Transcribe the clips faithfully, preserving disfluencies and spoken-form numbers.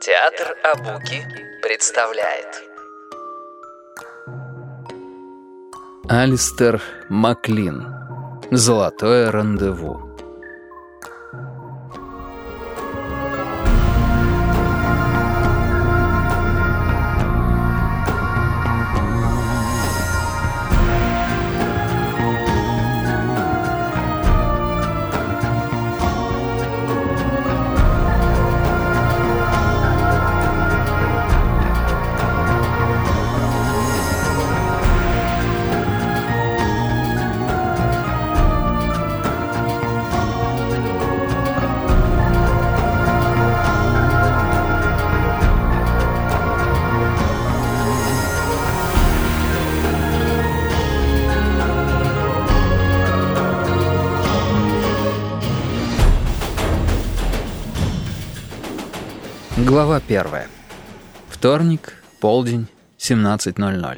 Театр Абуки представляет. Алистер Маклин. Золотое рандеву. Глава первая. Вторник, полдень, семнадцать ноль ноль.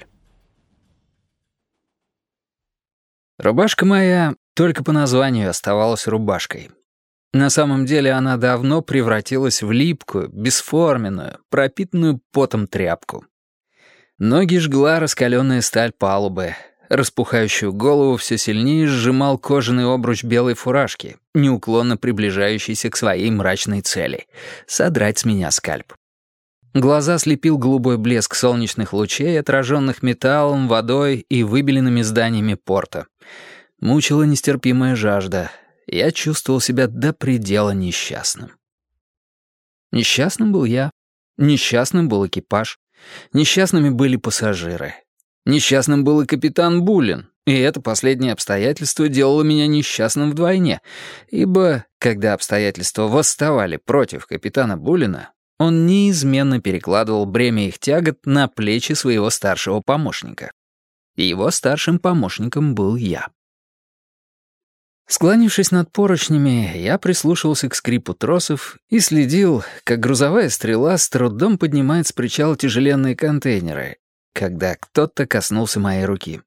Рубашка моя только по названию оставалась рубашкой. На самом деле она давно превратилась в липкую, бесформенную, пропитанную потом тряпку. Ноги жгла раскаленная сталь палубы. Распухающую голову все сильнее сжимал кожаный обруч белой фуражки, неуклонно приближающийся к своей мрачной цели — содрать с меня скальп. Глаза слепил голубой блеск солнечных лучей, отраженных металлом, водой и выбеленными зданиями порта. Мучила нестерпимая жажда. Я чувствовал себя до предела несчастным. Несчастным был я. Несчастным был экипаж. Несчастными были пассажиры. Несчастным был и капитан Буллин, и это последнее обстоятельство делало меня несчастным вдвойне, ибо, когда обстоятельства восставали против капитана Буллина, он неизменно перекладывал бремя их тягот на плечи своего старшего помощника. И его старшим помощником был я. Склонившись над поручнями, я прислушивался к скрипу тросов и следил, как грузовая стрела с трудом поднимает с причала тяжеленные контейнеры, когда кто-то коснулся моей руки.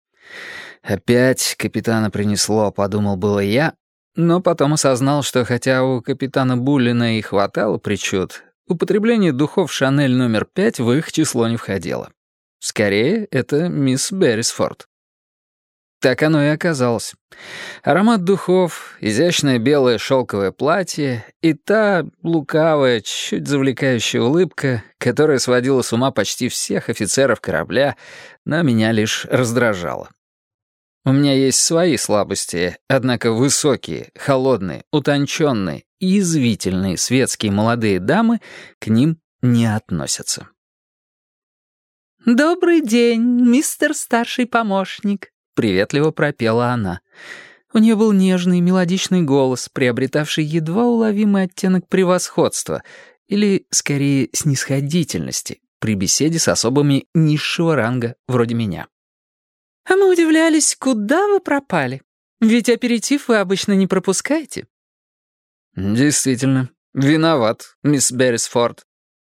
«Опять капитана принесло», — подумал было я, но потом осознал, что хотя у капитана Буллина и хватало причуд, употребление духов «Шанель номер пять» в их число не входило. Скорее, это мисс Беррисфорд. Так оно и оказалось. Аромат духов, изящное белое шелковое платье и та лукавая, чуть завлекающая улыбка, которая сводила с ума почти всех офицеров корабля, но меня лишь раздражала. У меня есть свои слабости, однако высокие, холодные, утонченные и язвительные светские молодые дамы к ним не относятся. «Добрый день, мистер старший помощник», — приветливо пропела она. У нее был нежный мелодичный голос, приобретавший едва уловимый оттенок превосходства, или, скорее, снисходительности, при беседе с особами низшего ранга, вроде меня. «А мы удивлялись, куда вы пропали? Ведь аперитив вы обычно не пропускаете». «Действительно, виноват, мисс Беррисфорд».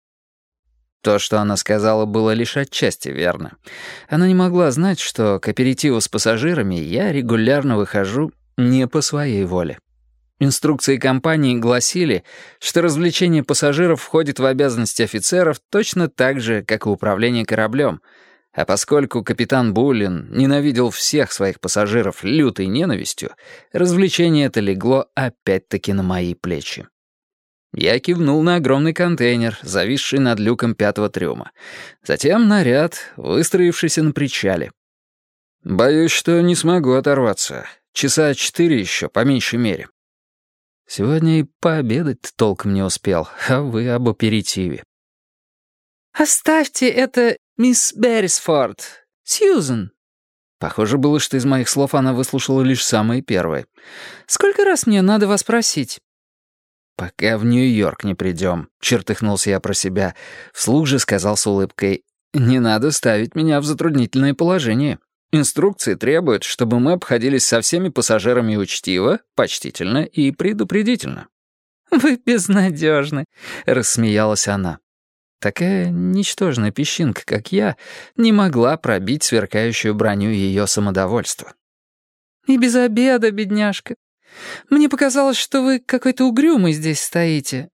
То, что она сказала, было лишь отчасти верно. Она не могла знать, что к аперитиву с пассажирами я регулярно выхожу не по своей воле. Инструкции компании гласили, что развлечение пассажиров входит в обязанности офицеров точно так же, как и управление кораблем, а поскольку капитан Буллин ненавидел всех своих пассажиров лютой ненавистью, развлечение это легло опять-таки на мои плечи. Я кивнул на огромный контейнер, зависший над люком пятого трюма. Затем наряд, выстроившийся на причале. «Боюсь, что не смогу оторваться. Часа четыре еще, по меньшей мере». Сегодня и пообедать толком не успел, а вы об аперитиве. «Оставьте это, мисс Беррисфорд. Сьюзен». Похоже было, что из моих слов она выслушала лишь самые первые. «Сколько раз мне надо вас просить?» «Пока в Нью-Йорк не придем», — чертыхнулся я про себя. Вслух же сказал с улыбкой: «Не надо ставить меня в затруднительное положение. Инструкции требуют, чтобы мы обходились со всеми пассажирами учтиво, почтительно и предупредительно». «Вы безнадежны», — рассмеялась она. Такая ничтожная песчинка, как я, не могла пробить сверкающую броню ее самодовольства. «И без обеда, бедняжка. Мне показалось, что вы какой-то угрюмый здесь стоите».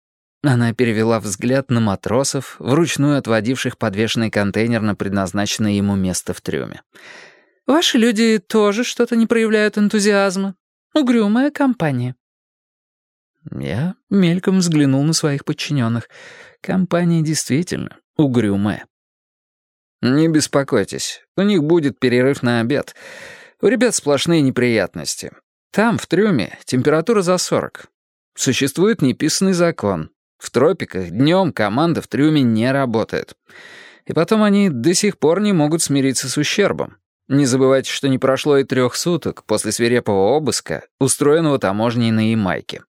Она перевела взгляд на матросов, вручную отводивших подвешенный контейнер на предназначенное ему место в трюме. «Ваши люди тоже что-то не проявляют энтузиазма. Угрюмая компания». Я мельком взглянул на своих подчиненных. Компания действительно угрюмая. «Не беспокойтесь, у них будет перерыв на обед. У ребят сплошные неприятности. Там, в трюме, температура за сорок. Существует неписанный закон. В тропиках днем команда в трюме не работает. И потом они до сих пор не могут смириться с ущербом. Не забывайте, что не прошло и трех суток после свирепого обыска, устроенного таможней на Ямайке.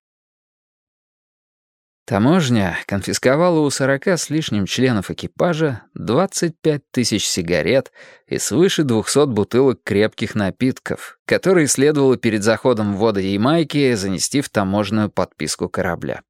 Таможня конфисковала у сорока с лишним членов экипажа двадцать пять тысяч сигарет и свыше двухсот бутылок крепких напитков, которые следовало перед заходом в воды Ямайки занести в таможенную подписку корабля.